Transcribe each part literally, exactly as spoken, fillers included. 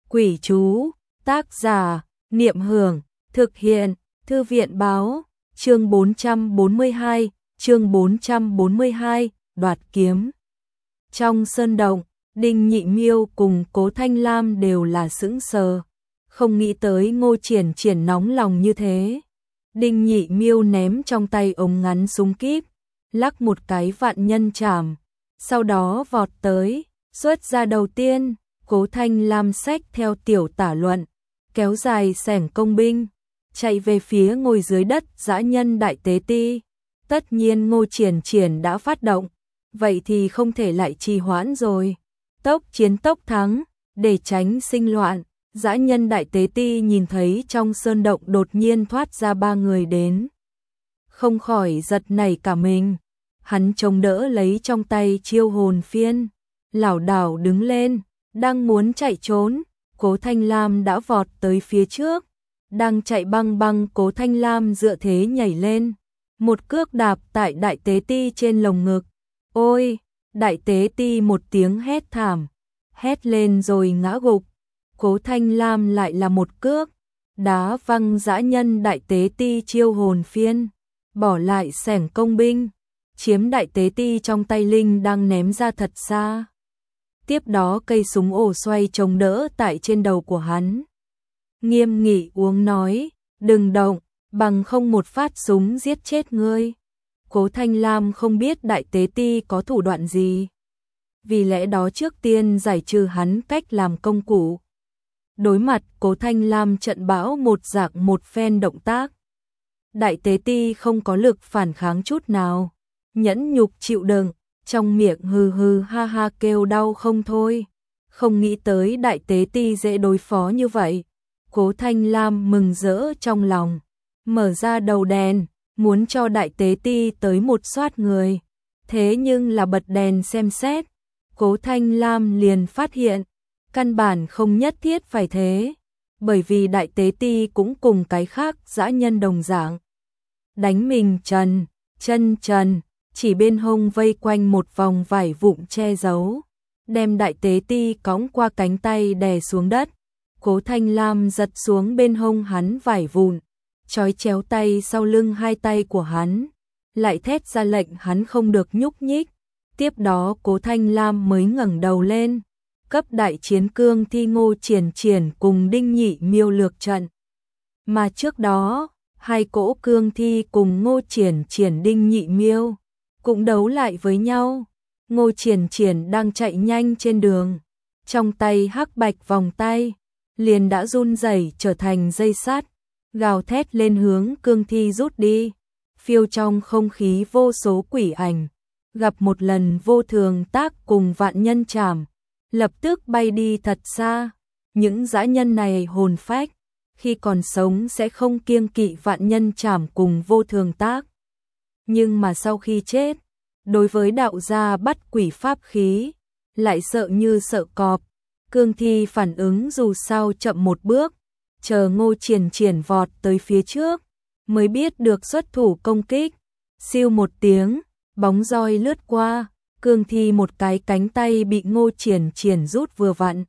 Quỷ chú, tác giả, Niệm Hưởng, thực hiện, Thư viện Báo, chương bốn trăm bốn mươi hai, chương bốn trăm bốn mươi hai, đoạt kiếm. Trong sơn động, Đinh Nhị Miêu cùng Cố Thanh Lam đều là sững sờ, không nghĩ tới Ngô Triển Triển nóng lòng như thế. Đinh Nhị Miêu ném trong tay ống ngắn súng kíp, lắc một cái vạn nhân trảm, sau đó vọt tới, xuất ra đầu tiên. Cố Thanh Lam xách theo tiểu tả luận, kéo dài xẻng công binh, chạy về phía ngồi dưới đất dã nhân đại tế ti. Tất nhiên Ngô Triển Triển đã phát động, vậy thì không thể lại trì hoãn rồi. Tốc chiến tốc thắng, để tránh sinh loạn. Dã nhân đại tế ti nhìn thấy trong sơn động đột nhiên thoát ra ba người đến, không khỏi giật nảy cả mình. Hắn chống đỡ lấy trong tay chiêu hồn phiên, lảo đảo đứng lên, đang muốn chạy trốn. Cố Thanh Lam đã vọt tới phía trước, đang chạy băng băng. Cố Thanh Lam dựa thế nhảy lên, một cước đạp tại đại tế ti trên lồng ngực. Ôi! Đại tế ti một tiếng hét thảm, hét lên rồi ngã gục. Cố Thanh Lam lại là một cước, đá văng dã nhân đại tế ti chiêu hồn phiên, bỏ lại xẻng công binh, chiếm đại tế ti trong tay Linh đang ném ra thật xa. Tiếp đó cây súng ổ xoay chống đỡ tại trên đầu của hắn. Nghiêm nghị uống nói, đừng động, bằng không một phát súng giết chết ngươi. Cố Thanh Lam không biết đại tế ti có thủ đoạn gì, vì lẽ đó trước tiên giải trừ hắn cách làm công cụ. Đối mặt Cố Thanh Lam trận bão một dạng một phen động tác, đại tế ti không có lực phản kháng chút nào, nhẫn nhục chịu đựng, trong miệng hừ hừ ha ha kêu đau không thôi. Không nghĩ tới đại tế ti dễ đối phó như vậy. Cố Thanh Lam mừng rỡ trong lòng, mở ra đầu đèn, muốn cho đại tế ti tới một xoát người. Thế nhưng là bật đèn xem xét, Cố Thanh Lam liền phát hiện, căn bản không nhất thiết phải thế, bởi vì đại tế ti cũng cùng cái khác dã nhân đồng dạng. Đánh mình trần, chân trần, chỉ bên hông vây quanh một vòng vải vụn che giấu, đem đại tế ti cõng qua cánh tay đè xuống đất. Cố Thanh Lam giật xuống bên hông hắn vải vụn, trói chéo tay sau lưng hai tay của hắn, lại thét ra lệnh hắn không được nhúc nhích. Tiếp đó Cố Thanh Lam mới ngẩng đầu lên, cấp đại chiến cương thi Ngô Triển Triển cùng Đinh Nhị Miêu lược trận. Mà trước đó, hai cỗ cương thi cùng Ngô Triển Triển Đinh Nhị Miêu cũng đấu lại với nhau. Ngô Triển Triển đang chạy nhanh trên đường, trong tay hắc bạch vòng tay liền đã run rẩy trở thành dây sắt, gào thét lên hướng cương thi rút đi. Phiêu trong không khí vô số quỷ ảnh, gặp một lần vô thường tác cùng vạn nhân trảm, lập tức bay đi thật xa. Những dã nhân này hồn phách, khi còn sống sẽ không kiêng kỵ vạn nhân trảm cùng vô thường tác, nhưng mà sau khi chết, đối với đạo gia bắt quỷ pháp khí, lại sợ như sợ cọp. Cương thi phản ứng dù sao chậm một bước, chờ Ngô Triển Triển vọt tới phía trước, mới biết được xuất thủ công kích. Siêu một tiếng, bóng roi lướt qua, cương thi một cái cánh tay bị Ngô Triển Triển rút vừa vặn,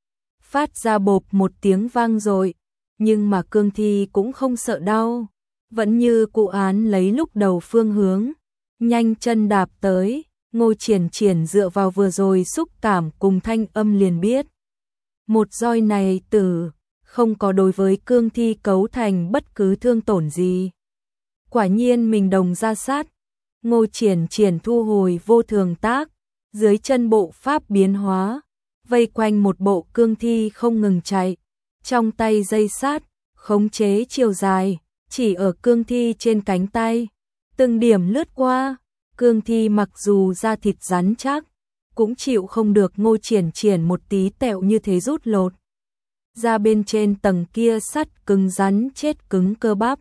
phát ra bộp một tiếng vang rồi. Nhưng mà cương thi cũng không sợ đau, vẫn như cụ án lấy lúc đầu phương hướng, nhanh chân đạp tới. Ngô Triển Triển dựa vào vừa rồi xúc cảm cùng thanh âm liền biết, một roi này tử không có đối với cương thi cấu thành bất cứ thương tổn gì. Quả nhiên mình đồng ra sát. Ngô Triển Triển thu hồi vô thường tác, dưới chân bộ pháp biến hóa, vây quanh một bộ cương thi không ngừng chạy, trong tay dây sát, khống chế chiều dài, chỉ ở cương thi trên cánh tay, từng điểm lướt qua. Cương thi mặc dù da thịt rắn chắc, cũng chịu không được Ngô Triển Triển một tí tẹo như thế rút lột ra bên trên tầng kia sắt cứng rắn chết cứng cơ bắp,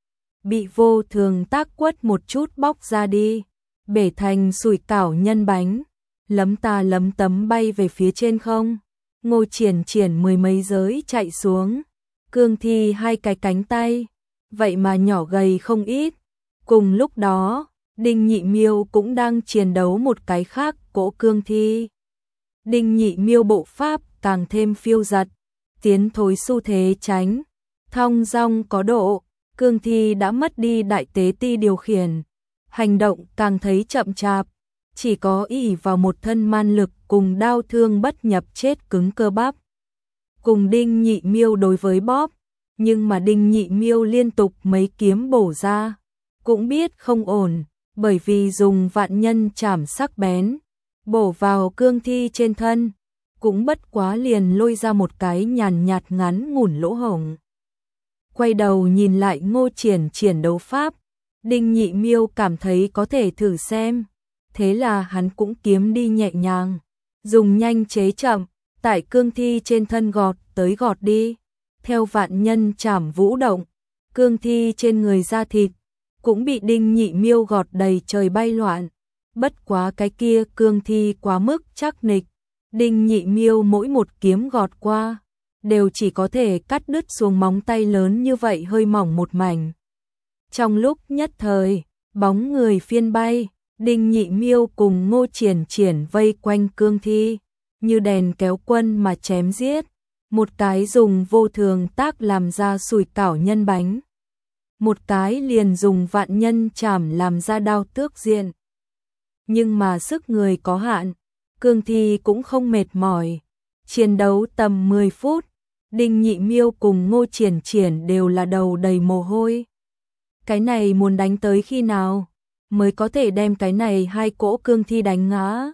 bị vô thường tác quất một chút bóc ra đi, bể thành sủi cảo nhân bánh, lấm ta lấm tấm bay về phía trên không. Ngô Triển Triển mười mấy giới chạy xuống, cương thi hai cái cánh tay, vậy mà nhỏ gầy không ít. Cùng lúc đó, Đinh Nhị Miêu cũng đang chiến đấu một cái khác cỗ cương thi. Đinh Nhị Miêu bộ pháp càng thêm phiêu giật, tiến thối xu thế tránh, thong dong có độ, cương thi đã mất đi đại tế ti điều khiển, hành động càng thấy chậm chạp, chỉ có ỷ vào một thân man lực cùng đao thương bất nhập chết cứng cơ bắp. Cùng Đinh Nhị Miêu đối với bóp, nhưng mà Đinh Nhị Miêu liên tục mấy kiếm bổ ra, cũng biết không ổn, bởi vì dùng vạn nhân chảm sắc bén, bổ vào cương thi trên thân, cũng bất quá liền lôi ra một cái nhàn nhạt ngắn ngủn lỗ hổng. Quay đầu nhìn lại Ngô Triển Triển đấu pháp, Đinh Nhị Miêu cảm thấy có thể thử xem, thế là hắn cũng kiếm đi nhẹ nhàng, dùng nhanh chế chậm, tại cương thi trên thân gọt tới gọt đi, theo vạn nhân chảm vũ động, cương thi trên người da thịt cũng bị Đinh Nhị Miêu gọt đầy trời bay loạn, bất quá cái kia cương thi quá mức chắc nịch, Đinh Nhị Miêu mỗi một kiếm gọt qua, đều chỉ có thể cắt đứt xuống móng tay lớn như vậy hơi mỏng một mảnh. Trong lúc nhất thời, bóng người phiên bay, Đinh Nhị Miêu cùng Ngô Triển Triển vây quanh cương thi, như đèn kéo quân mà chém giết, một cái dùng vô thường tác làm ra sủi cảo nhân bánh, một cái liền dùng vạn nhân chảm làm ra đao tước diện. Nhưng mà sức người có hạn, cương thi cũng không mệt mỏi, chiến đấu tầm mười phút, Đinh Nhị Miêu cùng Ngô Triển Triển đều là đầu đầy mồ hôi. Cái này muốn đánh tới khi nào mới có thể đem cái này hai cỗ cương thi đánh ngã?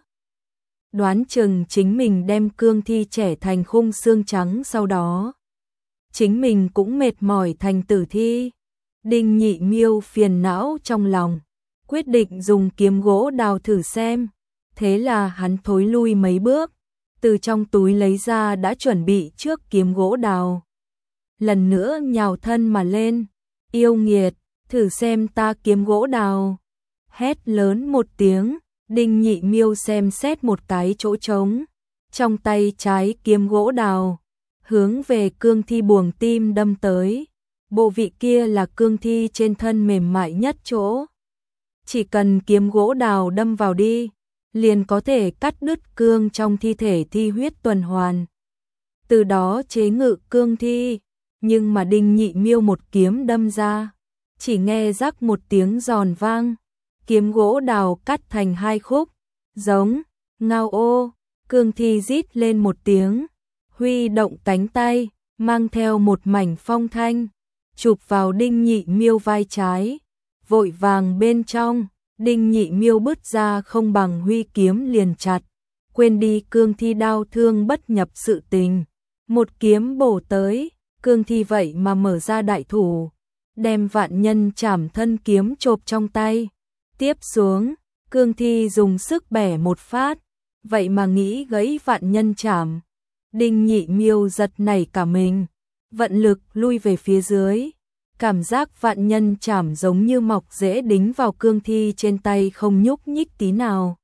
Đoán chừng chính mình đem cương thi trẻ thành khung xương trắng, sau đó chính mình cũng mệt mỏi thành tử thi. Đinh Nhị Miêu phiền não trong lòng, quyết định dùng kiếm gỗ đào thử xem. Thế là hắn thối lui mấy bước, từ trong túi lấy ra đã chuẩn bị trước kiếm gỗ đào. Lần nữa nhào thân mà lên, yêu nghiệt, thử xem ta kiếm gỗ đào. Hét lớn một tiếng, Đinh Nhị Miêu xem xét một cái chỗ trống, trong tay trái kiếm gỗ đào, hướng về cương thi buồng tim đâm tới. Bộ vị kia là cương thi trên thân mềm mại nhất chỗ. Chỉ cần kiếm gỗ đào đâm vào đi, liền có thể cắt đứt cương trong thi thể thi huyết tuần hoàn, từ đó chế ngự cương thi. Nhưng mà Đinh Nhị Miêu một kiếm đâm ra, chỉ nghe rắc một tiếng giòn vang, kiếm gỗ đào cắt thành hai khúc, giống, ngao ô, cương thi rít lên một tiếng, huy động cánh tay, mang theo một mảnh phong thanh, chụp vào Đinh Nhị Miêu vai trái, vội vàng bên trong, Đinh Nhị Miêu bứt ra không bằng huy kiếm liền chặt, quên đi cương thi đao thương bất nhập sự tình, một kiếm bổ tới, cương thi vậy mà mở ra đại thủ, đem vạn nhân chảm thân kiếm chộp trong tay. Tiếp xuống, cương thi dùng sức bẻ một phát, vậy mà nghĩ gãy vạn nhân chảm. Đinh Nhị Miêu giật nảy cả mình, vận lực lui về phía dưới, cảm giác vạn nhân chảm giống như mọc rễ đính vào cương thi trên tay không nhúc nhích tí nào.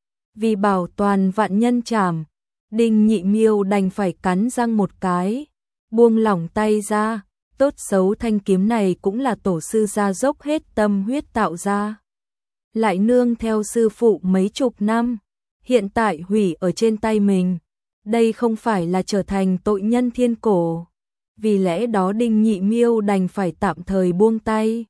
Vì bảo toàn vạn nhân chảm, Đinh Nhị Miêu đành phải cắn răng một cái, buông lỏng tay ra, tốt xấu thanh kiếm này cũng là tổ sư ra dốc hết tâm huyết tạo ra. Lại nương theo sư phụ mấy chục năm, hiện tại hủy ở trên tay mình, đây không phải là trở thành tội nhân thiên cổ. Vì lẽ đó Đinh Nhị Miêu đành phải tạm thời buông tay.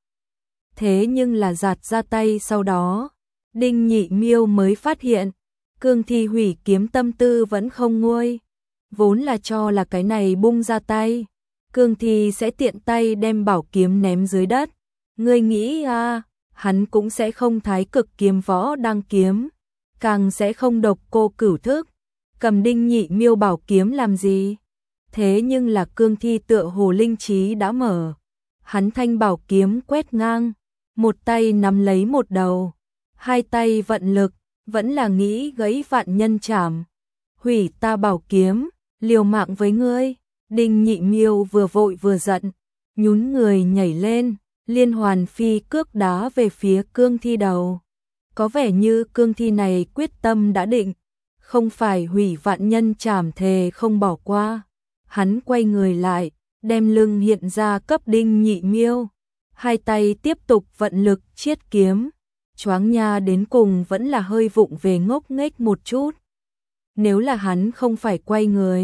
Thế nhưng là giạt ra tay sau đó, Đinh Nhị Miêu mới phát hiện, cương thi hủy kiếm tâm tư vẫn không nguôi. Vốn là cho là cái này bung ra tay, cương thi sẽ tiện tay đem bảo kiếm ném dưới đất. Ngươi nghĩ à, hắn cũng sẽ không thái cực kiếm võ đăng kiếm, càng sẽ không độc cô cửu thức, cầm Đinh Nhị Miêu bảo kiếm làm gì? Thế nhưng là cương thi tựa hồ linh trí đã mở, hắn thanh bảo kiếm quét ngang, một tay nắm lấy một đầu, hai tay vận lực, vẫn là nghĩ gãy vạn nhân chảm. Hủy ta bảo kiếm, liều mạng với ngươi. Đinh Nhị Miêu vừa vội vừa giận, nhún người nhảy lên, liên hoàn phi cước đá về phía cương thi đầu. Có vẻ như cương thi này quyết tâm đã định, không phải hủy vạn nhân chảm thề không bỏ qua. Hắn quay người lại, đem lưng hiện ra cấp Đinh Nhị Miêu, hai tay tiếp tục vận lực chiết kiếm, choáng nha đến cùng vẫn là hơi vụng về ngốc nghếch một chút. Nếu là hắn không phải quay người,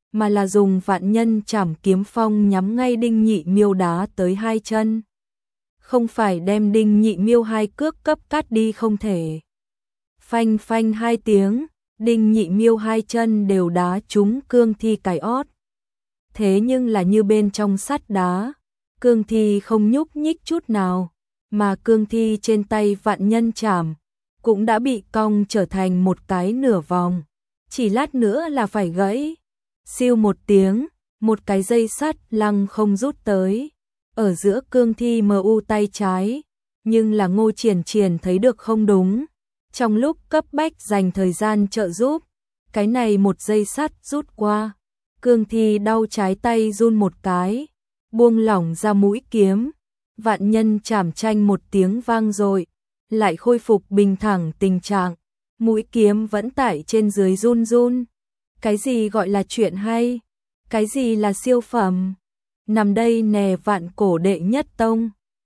mà là dùng vạn nhân trảm kiếm phong nhắm ngay Đinh Nhị Miêu đá tới hai chân. Không phải đem Đinh Nhị Miêu hai cước cấp cắt đi không thể. Phanh phanh hai tiếng, Đinh Nhị Miêu hai chân đều đá trúng cương thi cái ót. Thế nhưng là như bên trong sắt đá, cương thi không nhúc nhích chút nào, mà cương thi trên tay vạn nhân trảm cũng đã bị cong trở thành một cái nửa vòng, chỉ lát nữa là phải gãy. Siêu một tiếng, một cái dây sắt lăng không rút tới, ở giữa cương thi mờ u tay trái, nhưng là Ngô Triển Triển thấy được không đúng, trong lúc cấp bách dành thời gian trợ giúp, cái này một dây sắt rút qua, cương thi đau trái tay run một cái, buông lỏng ra mũi kiếm, vạn nhân chảm tranh một tiếng vang rồi, lại khôi phục bình thẳng tình trạng, mũi kiếm vẫn tại trên dưới run run. Cái gì gọi là chuyện hay? Cái gì là siêu phẩm? Nằm đây nè vạn cổ đệ nhất tông.